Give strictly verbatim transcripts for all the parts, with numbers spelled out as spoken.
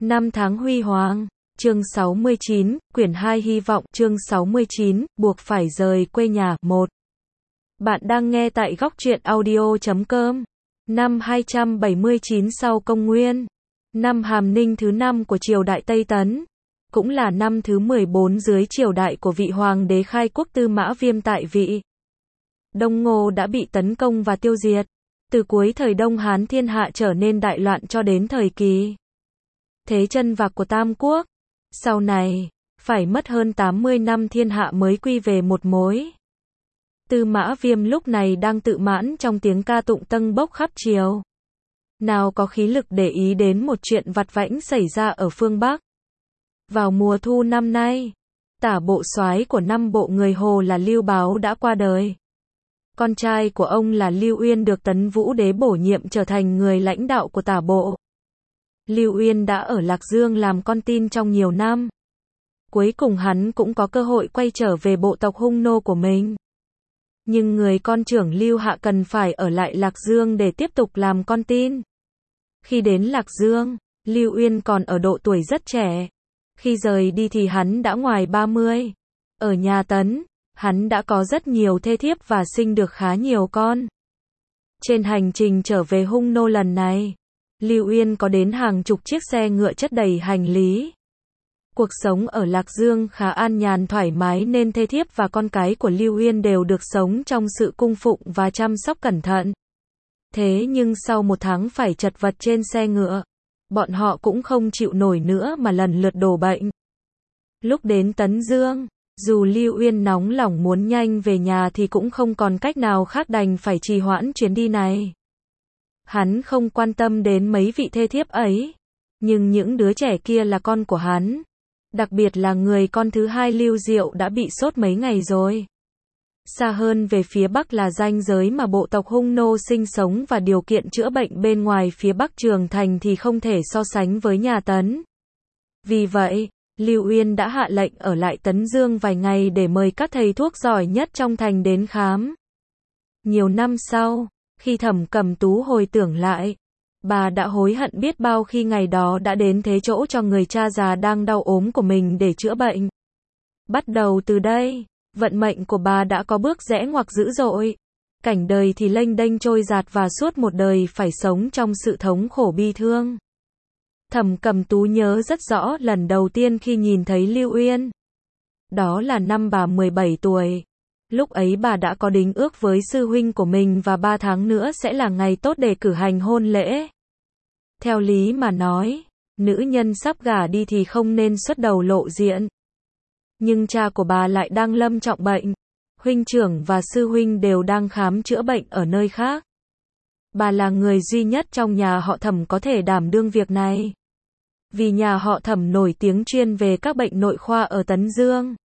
Năm tháng huy hoàng. Chương sáu mươi chín, quyển hai hy vọng, chương sáu mươi chín, buộc phải rời quê nhà, một. Bạn đang nghe tại góc truyện audio chấm com. Năm hai trăm bảy mươi chín sau công nguyên. Năm Hàm Ninh thứ năm của triều đại Tây Tấn. Cũng là năm thứ mười bốn dưới triều đại của vị hoàng đế khai quốc Tư Mã Viêm tại vị. Đông Ngô đã bị tấn công và tiêu diệt. Từ cuối thời Đông Hán thiên hạ trở nên đại loạn cho đến thời kỳ thế chân vạc của Tam Quốc. Sau này, phải mất hơn tám mươi năm thiên hạ mới quy về một mối. Tư Mã Viêm lúc này đang tự mãn trong tiếng ca tụng tâng bốc khắp triều. Nào có khí lực để ý đến một chuyện vặt vãnh xảy ra ở phương Bắc. Vào mùa thu năm nay, tả bộ soái của năm bộ người Hồ là Lưu Báo đã qua đời. Con trai của ông là Lưu Uyên được Tấn Vũ Đế bổ nhiệm trở thành người lãnh đạo của tả bộ. Lưu Uyên đã ở Lạc Dương làm con tin trong nhiều năm. Cuối cùng hắn cũng có cơ hội quay trở về bộ tộc hung nô của mình. Nhưng người con trưởng Lưu Hạ cần phải ở lại Lạc Dương để tiếp tục làm con tin. Khi đến Lạc Dương, Lưu Uyên còn ở độ tuổi rất trẻ. Khi rời đi thì hắn đã ngoài ba mươi. Ở nhà Tấn, hắn đã có rất nhiều thê thiếp và sinh được khá nhiều con. Trên hành trình trở về hung nô lần này, Lưu Uyên có đến hàng chục chiếc xe ngựa chất đầy hành lý. Cuộc sống ở Lạc Dương khá an nhàn thoải mái nên thê thiếp và con cái của Lưu Uyên đều được sống trong sự cung phụng và chăm sóc cẩn thận. Thế nhưng sau một tháng phải chật vật trên xe ngựa, bọn họ cũng không chịu nổi nữa mà lần lượt đổ bệnh. Lúc đến Tấn Dương, dù Lưu Uyên nóng lòng muốn nhanh về nhà thì cũng không còn cách nào khác đành phải trì hoãn chuyến đi này. Hắn không quan tâm đến mấy vị thê thiếp ấy, nhưng những đứa trẻ kia là con của hắn. Đặc biệt là người con thứ hai Lưu Diệu đã bị sốt mấy ngày rồi. Xa hơn về phía Bắc là ranh giới mà bộ tộc hung nô sinh sống và điều kiện chữa bệnh bên ngoài phía Bắc Trường Thành thì không thể so sánh với nhà Tấn. Vì vậy, Lưu Uyên đã hạ lệnh ở lại Tấn Dương vài ngày để mời các thầy thuốc giỏi nhất trong thành đến khám. Nhiều năm sau, khi Thẩm Cẩm Tú hồi tưởng lại, bà đã hối hận biết bao khi ngày đó đã đến thế chỗ cho người cha già đang đau ốm của mình để chữa bệnh. Bắt đầu từ đây, vận mệnh của bà đã có bước rẽ ngoặt dữ dội. Cảnh đời thì lênh đênh trôi dạt và suốt một đời phải sống trong sự thống khổ bi thương. Thẩm Cẩm Tú nhớ rất rõ lần đầu tiên khi nhìn thấy Lưu Uyên. Đó là năm bà mười bảy tuổi. Lúc ấy bà đã có đính ước với sư huynh của mình và ba tháng nữa sẽ là ngày tốt để cử hành hôn lễ. Theo lý mà nói, nữ nhân sắp gả đi thì không nên xuất đầu lộ diện. Nhưng cha của bà lại đang lâm trọng bệnh. Huynh trưởng và sư huynh đều đang khám chữa bệnh ở nơi khác. Bà là người duy nhất trong nhà họ Thẩm có thể đảm đương việc này. Vì nhà họ Thẩm nổi tiếng chuyên về các bệnh nội khoa ở Tấn Dương.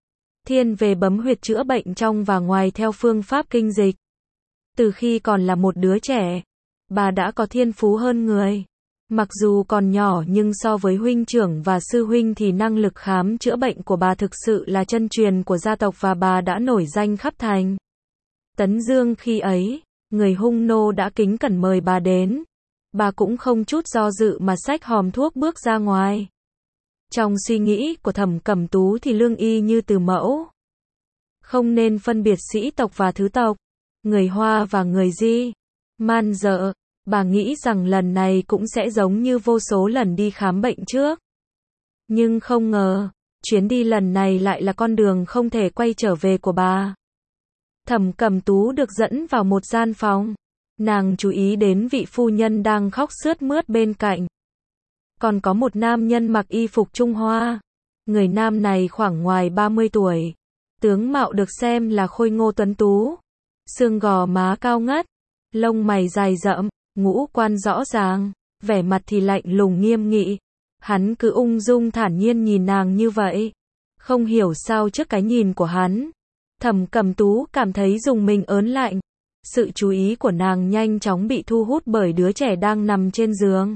Thiên về bấm huyệt chữa bệnh trong và ngoài theo phương pháp kinh dịch. Từ khi còn là một đứa trẻ, bà đã có thiên phú hơn người. Mặc dù còn nhỏ nhưng so với huynh trưởng và sư huynh thì năng lực khám chữa bệnh của bà thực sự là chân truyền của gia tộc và bà đã nổi danh khắp thành. Tấn Dương khi ấy, người hung nô đã kính cẩn mời bà đến. Bà cũng không chút do dự mà xách hòm thuốc bước ra ngoài. Trong suy nghĩ của Thẩm Cẩm Tú thì lương y như từ mẫu. Không nên phân biệt sĩ tộc và thứ tộc, người Hoa và người Di. Man dợ, bà nghĩ rằng lần này cũng sẽ giống như vô số lần đi khám bệnh trước. Nhưng không ngờ, chuyến đi lần này lại là con đường không thể quay trở về của bà. Thẩm Cẩm Tú được dẫn vào một gian phòng. Nàng chú ý đến vị phu nhân đang khóc sướt mướt bên cạnh. Còn có một nam nhân mặc y phục Trung Hoa. Người nam này khoảng ngoài ba mươi tuổi. Tướng mạo được xem là khôi ngô tuấn tú. Xương gò má cao ngất. Lông mày dài rậm. Ngũ quan rõ ràng. Vẻ mặt thì lạnh lùng nghiêm nghị. Hắn cứ ung dung thản nhiên nhìn nàng như vậy. Không hiểu sao trước cái nhìn của hắn, Thẩm Cẩm Tú cảm thấy rùng mình ớn lạnh. Sự chú ý của nàng nhanh chóng bị thu hút bởi đứa trẻ đang nằm trên giường.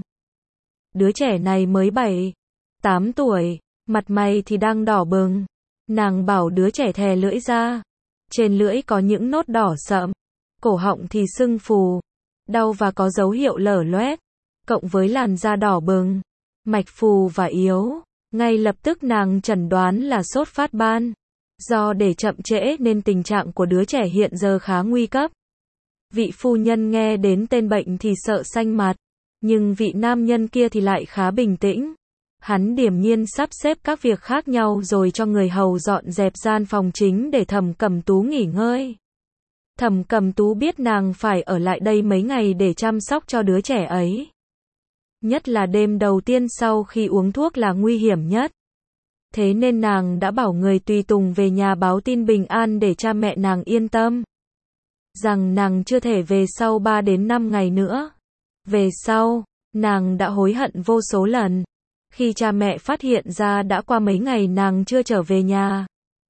Đứa trẻ này mới bảy, tám tuổi, mặt mày thì đang đỏ bừng. Nàng bảo đứa trẻ thè lưỡi ra. Trên lưỡi có những nốt đỏ sậm. Cổ họng thì sưng phù, đau và có dấu hiệu lở loét. Cộng với làn da đỏ bừng, mạch phù và yếu. Ngay lập tức nàng chẩn đoán là sốt phát ban. Do để chậm trễ nên tình trạng của đứa trẻ hiện giờ khá nguy cấp. Vị phu nhân nghe đến tên bệnh thì sợ xanh mặt. Nhưng vị nam nhân kia thì lại khá bình tĩnh. Hắn điềm nhiên sắp xếp các việc khác nhau rồi cho người hầu dọn dẹp gian phòng chính để Thẩm Cẩm Tú nghỉ ngơi. Thẩm Cẩm Tú biết nàng phải ở lại đây mấy ngày để chăm sóc cho đứa trẻ ấy. Nhất là đêm đầu tiên sau khi uống thuốc là nguy hiểm nhất. Thế nên nàng đã bảo người tùy tùng về nhà báo tin bình an để cha mẹ nàng yên tâm. Rằng nàng chưa thể về sau ba đến năm ngày nữa. Về sau, nàng đã hối hận vô số lần. Khi cha mẹ phát hiện ra đã qua mấy ngày nàng chưa trở về nhà.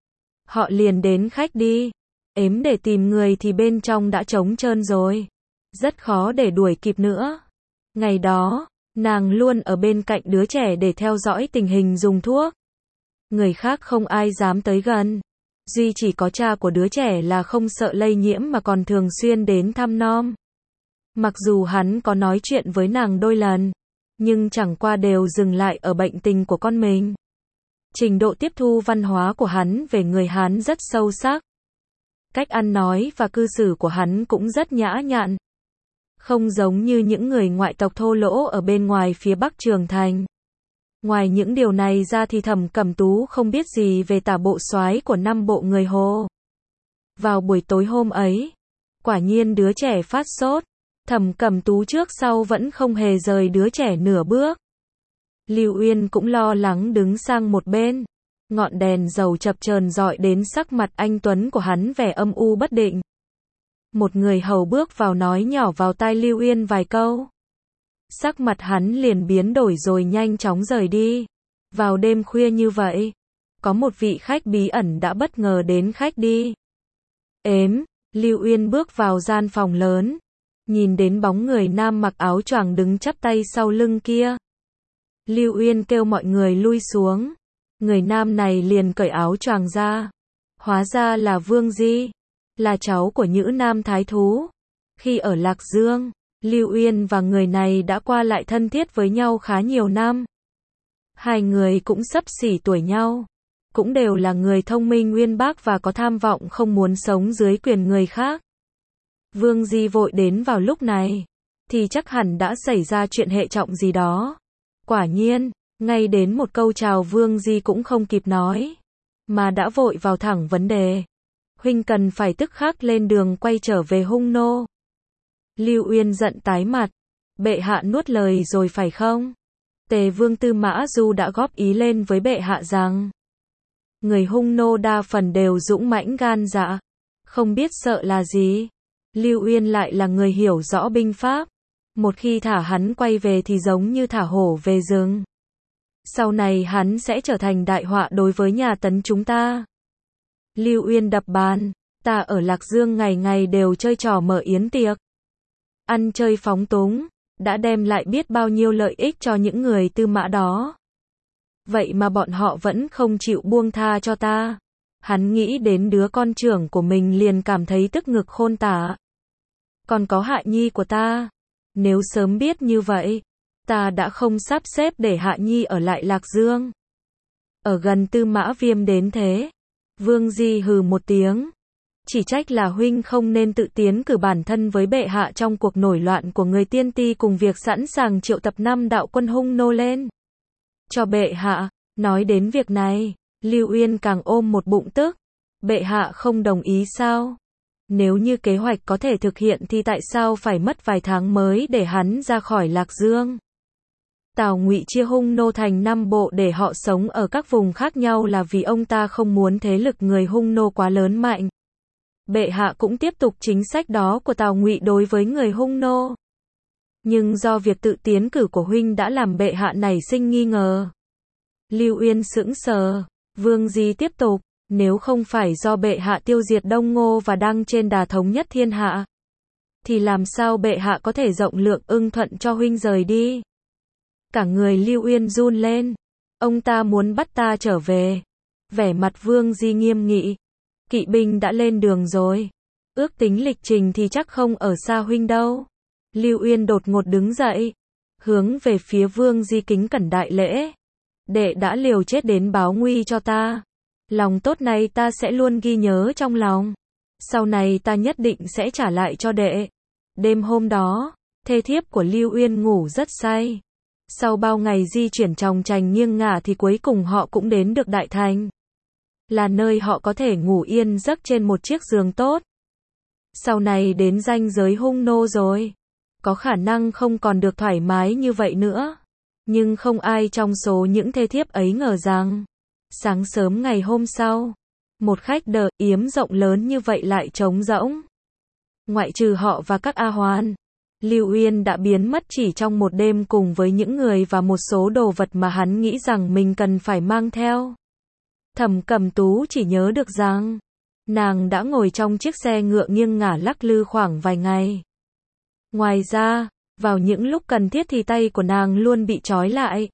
Họ liền đến khách đi. Ếm để tìm người thì bên trong đã trống trơn rồi. Rất khó để đuổi kịp nữa. Ngày đó, nàng luôn ở bên cạnh đứa trẻ để theo dõi tình hình dùng thuốc. Người khác không ai dám tới gần. Duy chỉ có cha của đứa trẻ là không sợ lây nhiễm mà còn thường xuyên đến thăm nom. Mặc dù hắn có nói chuyện với nàng đôi lần, nhưng chẳng qua đều dừng lại ở bệnh tình của con mình. Trình độ tiếp thu văn hóa của hắn về người Hán rất sâu sắc. Cách ăn nói và cư xử của hắn cũng rất nhã nhặn. Không giống như những người ngoại tộc thô lỗ ở bên ngoài phía Bắc Trường Thành. Ngoài những điều này ra thì Thẩm Cẩm Tú không biết gì về tả bộ soái của năm bộ người Hồ. Vào buổi tối hôm ấy, quả nhiên đứa trẻ phát sốt. Thẩm Cẩm Tú trước sau vẫn không hề rời đứa trẻ nửa bước. Lưu Uyên cũng lo lắng đứng sang một bên. Ngọn đèn dầu chập chờn rọi đến sắc mặt anh tuấn của hắn vẻ âm u bất định. Một người hầu bước vào nói nhỏ vào tai Lưu Uyên vài câu. Sắc mặt hắn liền biến đổi rồi nhanh chóng rời đi. Vào đêm khuya như vậy, có một vị khách bí ẩn đã bất ngờ đến khách đi. Ếm, Lưu Uyên bước vào gian phòng lớn. Nhìn đến bóng người nam mặc áo choàng đứng chắp tay sau lưng kia. Lưu Uyên kêu mọi người lui xuống. Người nam này liền cởi áo choàng ra. Hóa ra là Vương Di, là cháu của Nhữ Nam Thái Thú. Khi ở Lạc Dương, Lưu Uyên và người này đã qua lại thân thiết với nhau khá nhiều năm. Hai người cũng xấp xỉ tuổi nhau. Cũng đều là người thông minh uyên bác và có tham vọng không muốn sống dưới quyền người khác. Vương Di vội đến vào lúc này, thì chắc hẳn đã xảy ra chuyện hệ trọng gì đó. Quả nhiên, ngay đến một câu chào Vương Di cũng không kịp nói, mà đã vội vào thẳng vấn đề. Huynh cần phải tức khắc lên đường quay trở về Hung Nô. Lưu Uyên giận tái mặt. Bệ hạ nuốt lời rồi phải không? Tề Vương Tư Mã Du đã góp ý lên với bệ hạ rằng, người Hung Nô đa phần đều dũng mãnh gan dạ, không biết sợ là gì. Lưu Uyên lại là người hiểu rõ binh pháp. Một khi thả hắn quay về thì giống như thả hổ về rừng. Sau này hắn sẽ trở thành đại họa đối với nhà Tấn chúng ta. Lưu Uyên đập bàn. Ta ở Lạc Dương ngày ngày đều chơi trò mở yến tiệc. Ăn chơi phóng túng. Đã đem lại biết bao nhiêu lợi ích cho những người Tư Mã đó. Vậy mà bọn họ vẫn không chịu buông tha cho ta. Hắn nghĩ đến đứa con trưởng của mình liền cảm thấy tức ngực khôn tả. Còn có Hạ Nhi của ta. Nếu sớm biết như vậy, ta đã không sắp xếp để Hạ Nhi ở lại Lạc Dương. Ở gần Tư Mã Viêm đến thế. Vương Di hừ một tiếng. Chỉ trách là huynh không nên tự tiến cử bản thân với bệ hạ trong cuộc nổi loạn của người Tiên Ti cùng việc sẵn sàng triệu tập năm đạo quân Hung Nô lên. Cho bệ hạ, nói đến việc này, Lưu Uyên càng ôm một bụng tức. Bệ hạ không đồng ý sao? Nếu như kế hoạch có thể thực hiện thì tại sao phải mất vài tháng mới để hắn ra khỏi Lạc Dương? Tào Ngụy chia Hung Nô thành năm bộ để họ sống ở các vùng khác nhau là vì ông ta không muốn thế lực người Hung Nô quá lớn mạnh. Bệ hạ cũng tiếp tục chính sách đó của Tào Ngụy đối với người Hung Nô. Nhưng do việc tự tiến cử của huynh đã làm bệ hạ nảy sinh nghi ngờ. Lưu Uyên sững sờ. Vương Di tiếp tục. Nếu không phải do bệ hạ tiêu diệt Đông Ngô và đang trên đà thống nhất thiên hạ, thì làm sao bệ hạ có thể rộng lượng ưng thuận cho huynh rời đi? Cả người Lưu Uyên run lên. Ông ta muốn bắt ta trở về. Vẻ mặt Vương Di nghiêm nghị. Kỵ binh đã lên đường rồi. Ước tính lịch trình thì chắc không ở xa huynh đâu. Lưu Uyên đột ngột đứng dậy. hướng về phía Vương Di kính cẩn đại lễ. Đệ đã liều chết đến báo nguy cho ta. Lòng tốt này ta sẽ luôn ghi nhớ trong lòng. Sau này ta nhất định sẽ trả lại cho đệ. Đêm hôm đó, thê thiếp của Lưu Uyên ngủ rất say. Sau bao ngày di chuyển chòng chành nghiêng ngả thì cuối cùng họ cũng đến được Đại Thành. Là nơi họ có thể ngủ yên giấc trên một chiếc giường tốt. Sau này đến ranh giới hung nô rồi. Có khả năng không còn được thoải mái như vậy nữa. Nhưng không ai trong số những thê thiếp ấy ngờ rằng, sáng sớm ngày hôm sau, một khách đờ yếm rộng lớn như vậy lại trống rỗng. Ngoại trừ họ và các A Hoan, Lưu Uyên đã biến mất chỉ trong một đêm cùng với những người và một số đồ vật mà hắn nghĩ rằng mình cần phải mang theo. Thẩm Cẩm Tú chỉ nhớ được rằng, nàng đã ngồi trong chiếc xe ngựa nghiêng ngả lắc lư khoảng vài ngày. Ngoài ra, vào những lúc cần thiết thì tay của nàng luôn bị trói lại.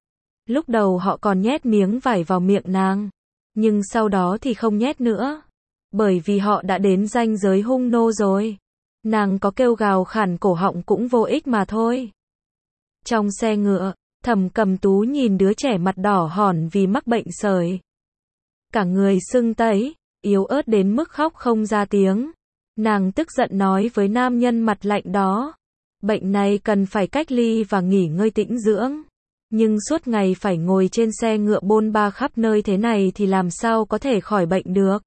Lúc đầu họ còn nhét miếng vải vào miệng nàng, nhưng sau đó thì không nhét nữa. Bởi vì họ đã đến ranh giới hung nô rồi. Nàng có kêu gào khản cổ họng cũng vô ích mà thôi. Trong xe ngựa, Thẩm Cẩm Tú nhìn đứa trẻ mặt đỏ hòn vì mắc bệnh sởi. Cả người sưng tấy, yếu ớt đến mức khóc không ra tiếng. Nàng tức giận nói với nam nhân mặt lạnh đó. Bệnh này cần phải cách ly và nghỉ ngơi tĩnh dưỡng. Nhưng suốt ngày phải ngồi trên xe ngựa bôn ba khắp nơi thế này thì làm sao có thể khỏi bệnh được.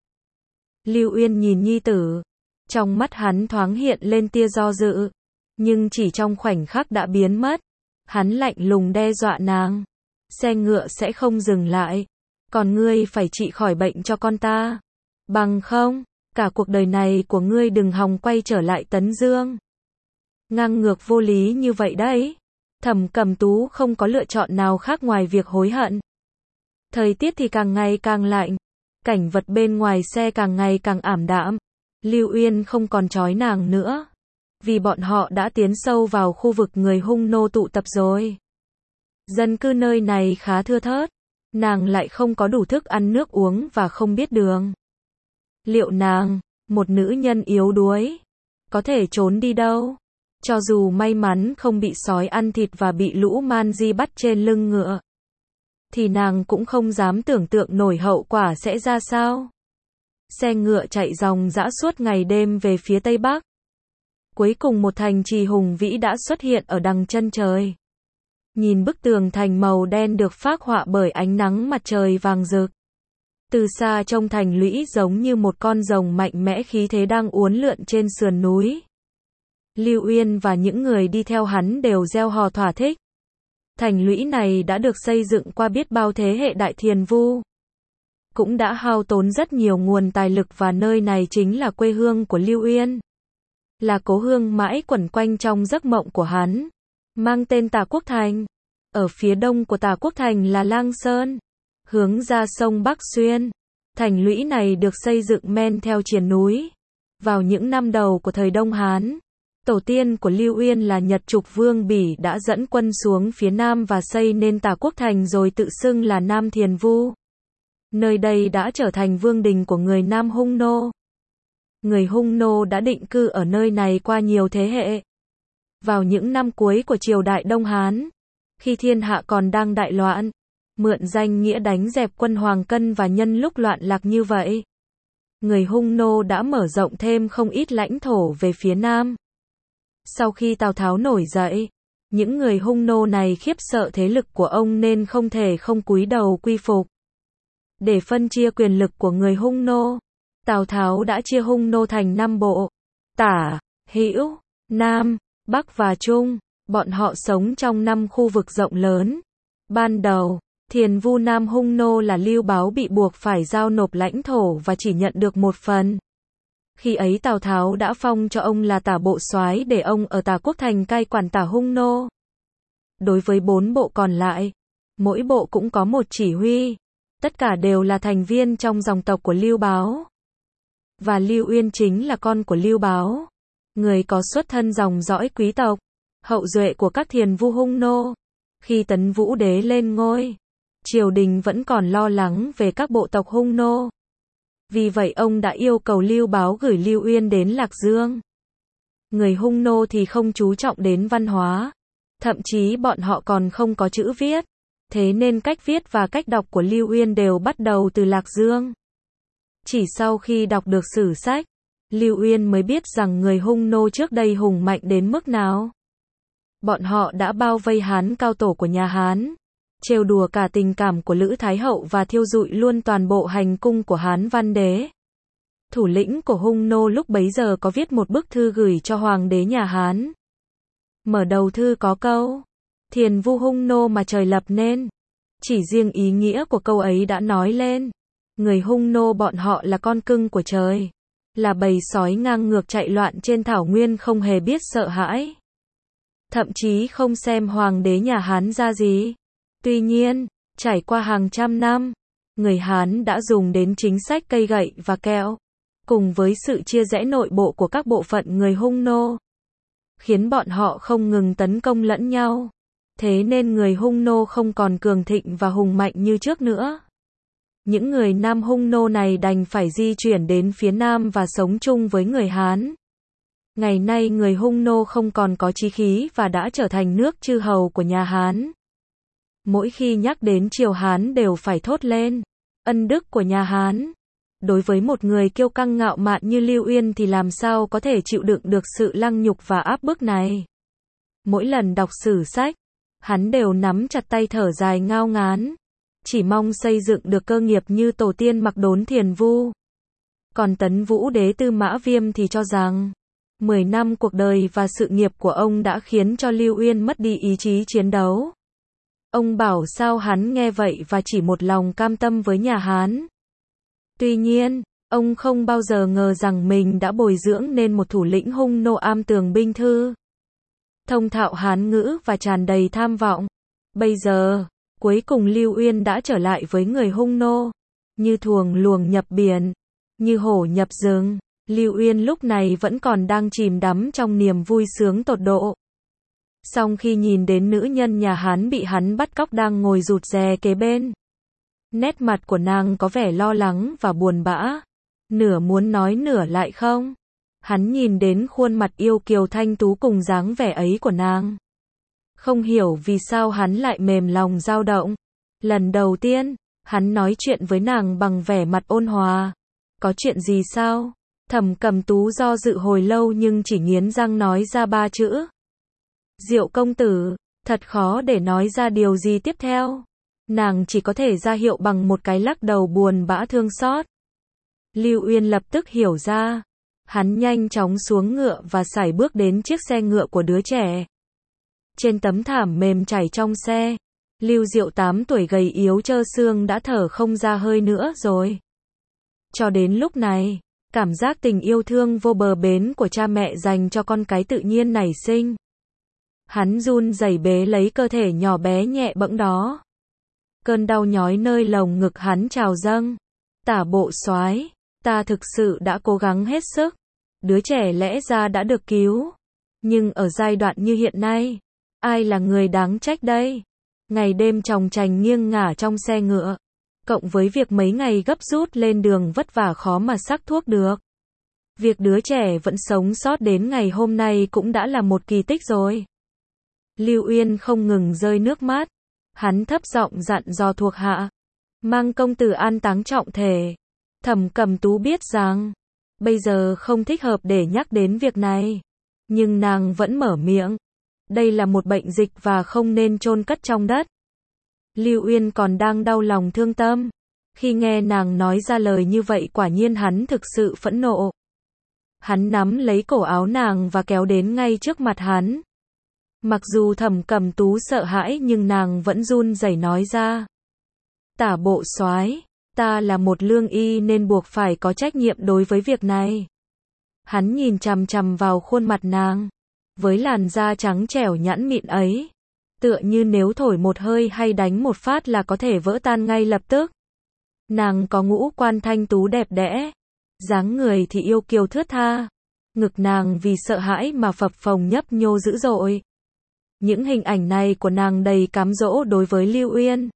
Lưu Uyên nhìn nhi tử. Trong mắt hắn thoáng hiện lên tia do dự. Nhưng chỉ trong khoảnh khắc đã biến mất. Hắn lạnh lùng đe dọa nàng. Xe ngựa sẽ không dừng lại. Còn ngươi phải trị khỏi bệnh cho con ta. Bằng không, cả cuộc đời này của ngươi đừng hòng quay trở lại Tấn Dương. Ngang ngược vô lý như vậy đấy. Thẩm Cẩm Tú không có lựa chọn nào khác ngoài việc hối hận. Thời tiết thì càng ngày càng lạnh. Cảnh vật bên ngoài xe càng ngày càng ảm đạm. Lưu Uyên không còn trói nàng nữa. Vì bọn họ đã tiến sâu vào khu vực người hung nô tụ tập rồi. Dân cư nơi này khá thưa thớt. Nàng lại không có đủ thức ăn nước uống và không biết đường. Liệu nàng, một nữ nhân yếu đuối, có thể trốn đi đâu? Cho dù may mắn không bị sói ăn thịt và bị lũ man di bắt trên lưng ngựa, thì nàng cũng không dám tưởng tượng nổi hậu quả sẽ ra sao. Xe ngựa chạy ròng rã suốt ngày đêm về phía Tây Bắc. Cuối cùng một thành trì hùng vĩ đã xuất hiện ở đằng chân trời. Nhìn bức tường thành màu đen được phác họa bởi ánh nắng mặt trời vàng rực. Từ xa trông thành lũy giống như một con rồng mạnh mẽ khí thế đang uốn lượn trên sườn núi. Lưu Uyên và những người đi theo hắn đều reo hò thỏa thích. Thành lũy này đã được xây dựng qua biết bao thế hệ đại thiền vu. Cũng đã hao tốn rất nhiều nguồn tài lực và nơi này chính là quê hương của Lưu Uyên. Là cố hương mãi quẩn quanh trong giấc mộng của hắn. Mang tên Tả Quốc Thành. Ở phía đông của Tả Quốc Thành là Lang Sơn. Hướng ra sông Bắc Xuyên. Thành lũy này được xây dựng men theo triền núi. Vào những năm đầu của thời Đông Hán, tổ tiên của Lưu Uyên là Nhật Trục Vương Bỉ đã dẫn quân xuống phía Nam và xây nên Tả Quốc Thành rồi tự xưng là Nam Thiền Vu. Nơi đây đã trở thành vương đình của người Nam Hung Nô. Người Hung Nô đã định cư ở nơi này qua nhiều thế hệ. Vào những năm cuối của triều đại Đông Hán, khi thiên hạ còn đang đại loạn, mượn danh nghĩa đánh dẹp quân Hoàng Cân và nhân lúc loạn lạc như vậy, người Hung Nô đã mở rộng thêm không ít lãnh thổ về phía Nam. Sau khi Tào Tháo nổi dậy, những người Hung Nô này khiếp sợ thế lực của ông nên không thể không cúi đầu quy phục. Để phân chia quyền lực của người Hung Nô, Tào Tháo đã chia Hung Nô thành năm bộ: Tả, Hữu, Nam, Bắc và Trung. Bọn họ sống trong năm khu vực rộng lớn. Ban đầu, Thiền Vu Nam Hung Nô là Lưu Báo bị buộc phải giao nộp lãnh thổ và chỉ nhận được một phần. Khi ấy Tào Tháo đã phong cho ông là Tả Bộ Soái để ông ở Tả Quốc Thành cai quản Tả Hung Nô. Đối với bốn bộ còn lại, mỗi bộ cũng có một chỉ huy. Tất cả đều là thành viên trong dòng tộc của Lưu Báo. Và Lưu Uyên chính là con của Lưu Báo. Người có xuất thân dòng dõi quý tộc, hậu duệ của các Thiền Vu Hung Nô. Khi Tấn Vũ Đế lên ngôi, triều đình vẫn còn lo lắng về các bộ tộc Hung Nô. Vì vậy ông đã yêu cầu Lưu Báo gửi Lưu Uyên đến Lạc Dương. Người Hung Nô thì không chú trọng đến văn hóa, Thậm chí bọn họ còn không có chữ viết. Thế nên cách viết và cách đọc của Lưu Uyên đều bắt đầu từ Lạc Dương. Chỉ sau khi đọc được sử sách, Lưu Uyên mới biết rằng người Hung nô trước đây hùng mạnh đến mức nào. Bọn họ đã bao vây Hán cao tổ của nhà Hán, trêu đùa cả tình cảm của Lữ Thái Hậu và thiêu rụi luôn toàn bộ hành cung của Hán Văn Đế. Thủ lĩnh của Hung nô lúc bấy giờ có viết một bức thư gửi cho Hoàng đế nhà Hán. Mở đầu thư có câu: Thiền vu Hung nô mà trời lập nên. Chỉ riêng ý nghĩa của câu ấy đã nói lên. Người Hung nô bọn họ là con cưng của trời. Là bầy sói ngang ngược chạy loạn trên thảo nguyên không hề biết sợ hãi. Thậm chí không xem Hoàng đế nhà Hán ra gì. Tuy nhiên, trải qua hàng trăm năm, người Hán đã dùng đến chính sách cây gậy và kẹo, cùng với sự chia rẽ nội bộ của các bộ phận người Hung nô, khiến bọn họ không ngừng tấn công lẫn nhau. Thế nên người Hung nô không còn cường thịnh và hùng mạnh như trước nữa. Những người Nam Hung nô này đành phải di chuyển đến phía Nam và sống chung với người Hán. Ngày nay người Hung nô không còn có chí khí và đã trở thành nước chư hầu của nhà Hán. Mỗi khi nhắc đến triều Hán đều phải thốt lên ân đức của nhà Hán. Đối với một người kiêu căng ngạo mạn như Lưu Uyên thì làm sao có thể chịu đựng được sự lăng nhục và áp bức này. Mỗi lần đọc sử sách, hắn đều nắm chặt tay thở dài ngao ngán, chỉ mong xây dựng được cơ nghiệp như tổ tiên Mặc Đốn Thiền Vu. Còn Tấn Vũ đế Tư Mã Viêm thì cho rằng, mười năm cuộc đời và sự nghiệp của ông đã khiến cho Lưu Uyên mất đi ý chí chiến đấu. Ông bảo sao hắn nghe vậy và chỉ một lòng cam tâm với nhà Hán. Tuy nhiên, ông không bao giờ ngờ rằng mình đã bồi dưỡng nên một thủ lĩnh Hung nô am tường binh thư, thông thạo Hán ngữ và tràn đầy tham vọng. Bây giờ, cuối cùng Lưu Uyên đã trở lại với người Hung nô, như thuồng luồng nhập biển, như hổ nhập rừng. Lưu Uyên lúc này vẫn còn đang chìm đắm trong niềm vui sướng tột độ. Song khi nhìn đến nữ nhân nhà Hán bị hắn bắt cóc đang ngồi rụt rè kế bên, nét mặt của nàng có vẻ lo lắng và buồn bã, nửa muốn nói nửa lại không. Hắn nhìn đến khuôn mặt yêu kiều thanh tú cùng dáng vẻ ấy của nàng, không hiểu vì sao hắn lại mềm lòng dao động. Lần đầu tiên, hắn nói chuyện với nàng bằng vẻ mặt ôn hòa. Có chuyện gì sao? Thẩm Cầm Tú do dự hồi lâu nhưng chỉ nghiến răng nói ra ba chữ. Diệu công tử. Thật khó để nói ra điều gì tiếp theo. Nàng chỉ có thể ra hiệu bằng một cái lắc đầu buồn bã thương xót. Lưu Uyên lập tức hiểu ra. Hắn nhanh chóng xuống ngựa và sải bước đến chiếc xe ngựa của đứa trẻ. Trên tấm thảm mềm trải trong xe, Lưu Diệu tám tuổi gầy yếu trơ xương đã thở không ra hơi nữa rồi. Cho đến lúc này, cảm giác tình yêu thương vô bờ bến của cha mẹ dành cho con cái tự nhiên nảy sinh. Hắn run rẩy bế lấy cơ thể nhỏ bé nhẹ bẫng đó. Cơn đau nhói nơi lồng ngực hắn trào dâng. Tả bộ soái, ta thực sự đã cố gắng hết sức. Đứa trẻ lẽ ra đã được cứu. Nhưng ở giai đoạn như hiện nay, ai là người đáng trách đây? Ngày đêm chòng chành nghiêng ngả trong xe ngựa, cộng với việc mấy ngày gấp rút lên đường vất vả khó mà sắc thuốc được. Việc đứa trẻ vẫn sống sót đến ngày hôm nay cũng đã là một kỳ tích rồi. Lưu Uyên không ngừng rơi nước mắt. Hắn thấp giọng dặn dò thuộc hạ, mang công tử an táng trọng thể. Thẩm Cầm Tú biết rằng, bây giờ không thích hợp để nhắc đến việc này. Nhưng nàng vẫn mở miệng. Đây là một bệnh dịch và không nên chôn cất trong đất. Lưu Uyên còn đang đau lòng thương tâm. Khi nghe nàng nói ra lời như vậy quả nhiên hắn thực sự phẫn nộ. Hắn nắm lấy cổ áo nàng và kéo đến ngay trước mặt hắn. Mặc dù Thẩm Cầm Tú sợ hãi nhưng nàng vẫn run rẩy nói ra. Tả bộ soái, ta là một lương y nên buộc phải có trách nhiệm đối với việc này. Hắn nhìn chằm chằm vào khuôn mặt nàng, với làn da trắng trẻo nhẵn mịn ấy, tựa như nếu thổi một hơi hay đánh một phát là có thể vỡ tan ngay lập tức. Nàng có ngũ quan thanh tú đẹp đẽ, dáng người thì yêu kiều thướt tha, ngực nàng vì sợ hãi mà phập phồng nhấp nhô dữ dội. Những hình ảnh này của nàng đầy cám dỗ đối với Lưu Uyên.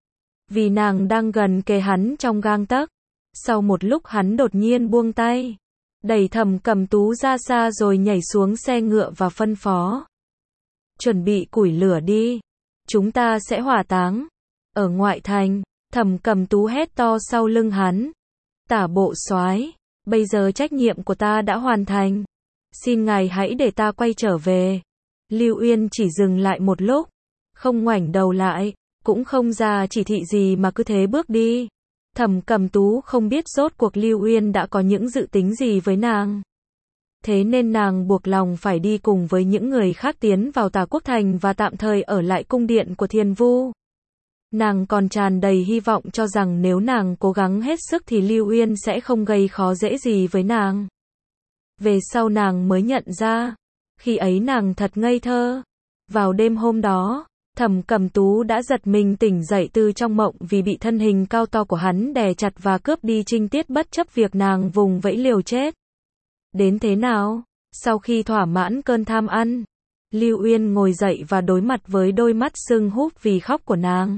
Vì nàng đang gần kề hắn trong gang tấc. Sau một lúc hắn đột nhiên buông tay, đẩy Thẩm Cầm Tú ra xa rồi nhảy xuống xe ngựa và phân phó. chuẩn bị củi lửa đi. Chúng ta sẽ hỏa táng. Ở ngoại thành, Thẩm Cầm Tú hét to sau lưng hắn. Tả bộ soái, bây giờ trách nhiệm của ta đã hoàn thành. Xin ngài hãy để ta quay trở về. Lưu Uyên chỉ dừng lại một lúc, không ngoảnh đầu lại, cũng không ra chỉ thị gì mà cứ thế bước đi. Thẩm Cầm Tú không biết rốt cuộc Lưu Uyên đã có những dự tính gì với nàng. Thế nên nàng buộc lòng phải đi cùng với những người khác tiến vào Tả Quốc Thành và tạm thời ở lại cung điện của Thiên Vu. Nàng còn tràn đầy hy vọng cho rằng nếu nàng cố gắng hết sức thì Lưu Uyên sẽ không gây khó dễ gì với nàng. Về sau nàng mới nhận ra, khi ấy nàng thật ngây thơ. Vào đêm hôm đó, Thẩm Cầm Tú đã giật mình tỉnh dậy từ trong mộng vì bị thân hình cao to của hắn đè chặt và cướp đi trinh tiết bất chấp việc nàng vùng vẫy liều chết. Đến thế nào? Sau khi thỏa mãn cơn tham ăn, Lưu Uyên ngồi dậy và đối mặt với đôi mắt sưng húp vì khóc của nàng.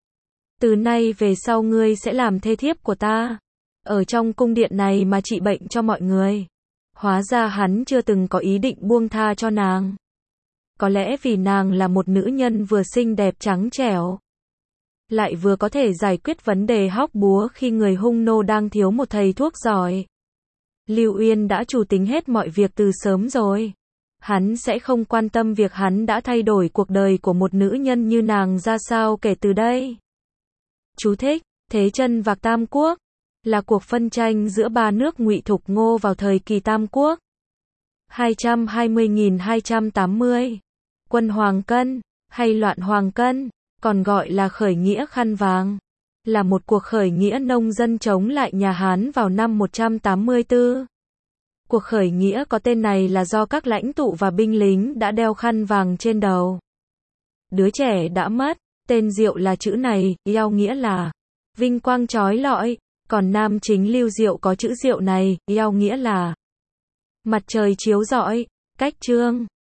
Từ nay về sau ngươi sẽ làm thê thiếp của ta, ở trong cung điện này mà trị bệnh cho mọi người. Hóa ra hắn chưa từng có ý định buông tha cho nàng. Có lẽ vì nàng là một nữ nhân vừa xinh đẹp trắng trẻo, lại vừa có thể giải quyết vấn đề hóc búa khi người hung nô đang thiếu một thầy thuốc giỏi. Lưu Uyên đã chủ tính hết mọi việc từ sớm rồi. Hắn sẽ không quan tâm việc hắn đã thay đổi cuộc đời của một nữ nhân như nàng ra sao kể từ đây. Chú thích: Thế chân vạc Tam Quốc là cuộc phân tranh giữa ba nước Ngụy Thục Ngô vào thời kỳ Tam Quốc. hai trăm hai mươi nghìn hai trăm tám mươi. Quân Hoàng Cân, hay loạn Hoàng Cân, còn gọi là khởi nghĩa khăn vàng, là một cuộc khởi nghĩa nông dân chống lại nhà Hán vào năm một trăm tám mươi tư. Cuộc khởi nghĩa có tên này là do các lãnh tụ và binh lính đã đeo khăn vàng trên đầu. Đứa trẻ đã mất, tên Diệu là chữ này, eo nghĩa là vinh quang chói lọi, còn nam chính Lưu Diệu có chữ Diệu này, eo nghĩa là mặt trời chiếu rọi, cách trương.